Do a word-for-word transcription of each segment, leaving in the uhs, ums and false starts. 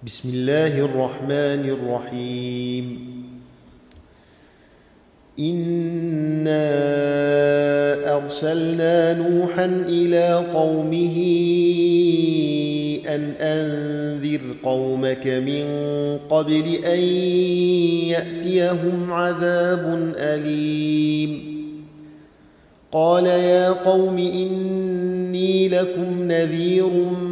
بسم الله الرحمن الرحيم. إنا أرسلنا نوحا إلى قومه أن أنذر قومك من قبل أن يأتيهم عذاب أليم. قال يا قوم إني لكم نذير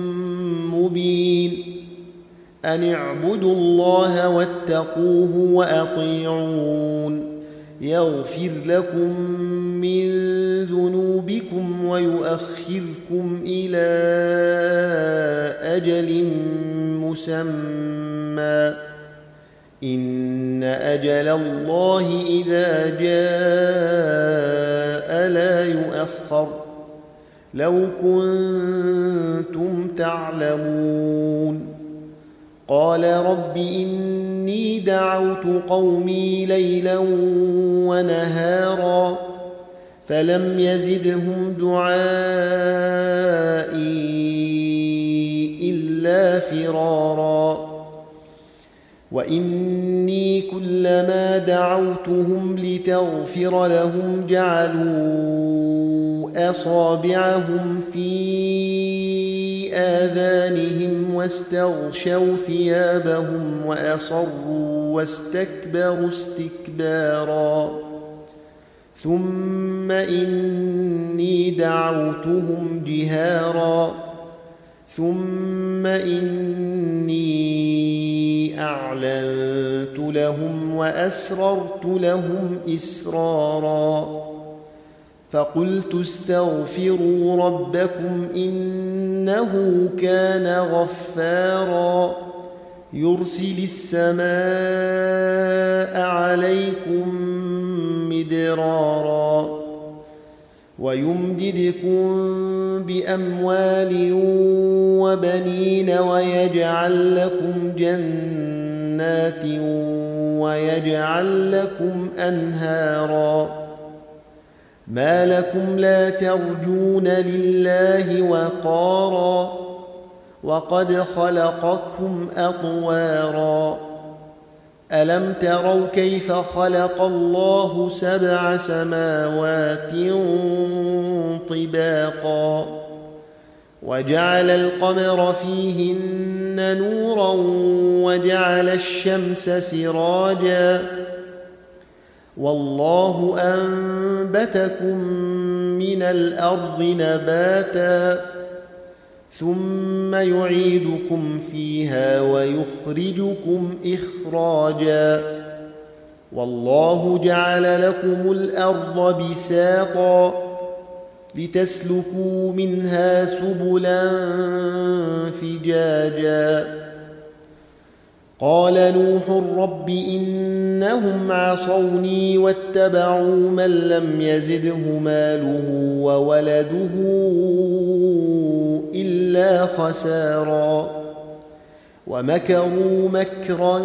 مبين أن اعبدوا الله واتقوه وأطيعون يغفر لكم من ذنوبكم ويؤخركم إلى أجل مسمى إن أجل الله إذا جاء لا يؤخر لو كنتم تعلمون. قال رب إني دعوت قومي ليلا ونهارا فلم يزدهم دعائي إلا فرارا وإني كلما دعوتهم لتغفر لهم جعلوا أصابعهم في آذانهم واستغشوا ثيابهم وأصروا واستكبروا استكبارا ثم إني دعوتهم جهارا ثم إني أعلنت لهم وأسررت لهم إسرارا فقلت استغفروا ربكم إنه كان غفارا يرسل السماء عليكم مدرارا ويمددكم بأموال وبنين ويجعل لكم جنات ويجعل لكم أنهارا ما لكم لا ترجون لله وقارا وقد خلقكم أطوارا ألم تروا كيف خلق الله سبع سماوات طباقا وجعل القمر فيهن نورا وجعل الشمس سراجا والله أنبتكم من الأرض نباتا ثم يعيدكم فيها ويخرجكم إخراجا والله جعل لكم الأرض بساطا لتسلكوا منها سبلا فجاجا قال نوح رب إنهم عصوني واتبعوا من لم يزده ماله وولده إلا خسارا ومكروا مكرا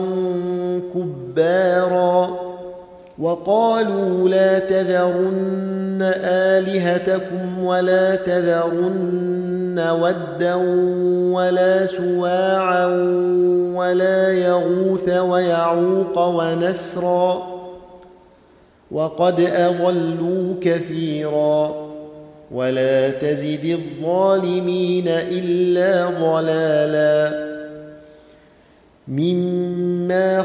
كبارا وقالوا لا تذرن آلهتكم ولا تذرن ودا ولا سواعا ولا يغوث ويعوق ونسرا وقد أضلوا كثيرا ولا تزد الظالمين إلا ضلالا مما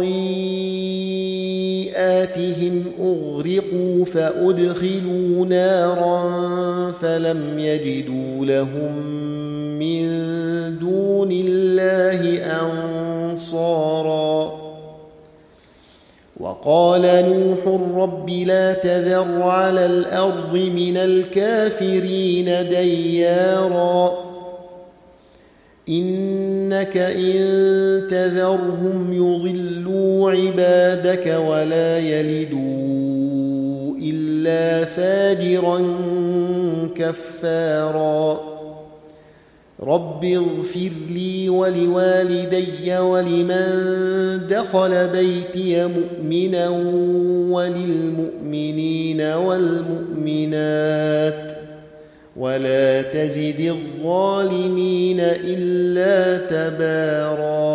خطيئاتهم أغرقوا فأدخلوا نارا فلم يجدوا لهم من دون الله أنصارا وقال نوح رب لا تذر على الأرض من الكافرين ديارا إنك إن تذرهم يضلوا عبادك ولا يلدوا إلا فاجرا كفارا رب اغفر لي ولوالدي ولمن دخل بيتي مؤمنا وللمؤمنين والمؤمنات ولا تزد الظالمين إلا تباراً.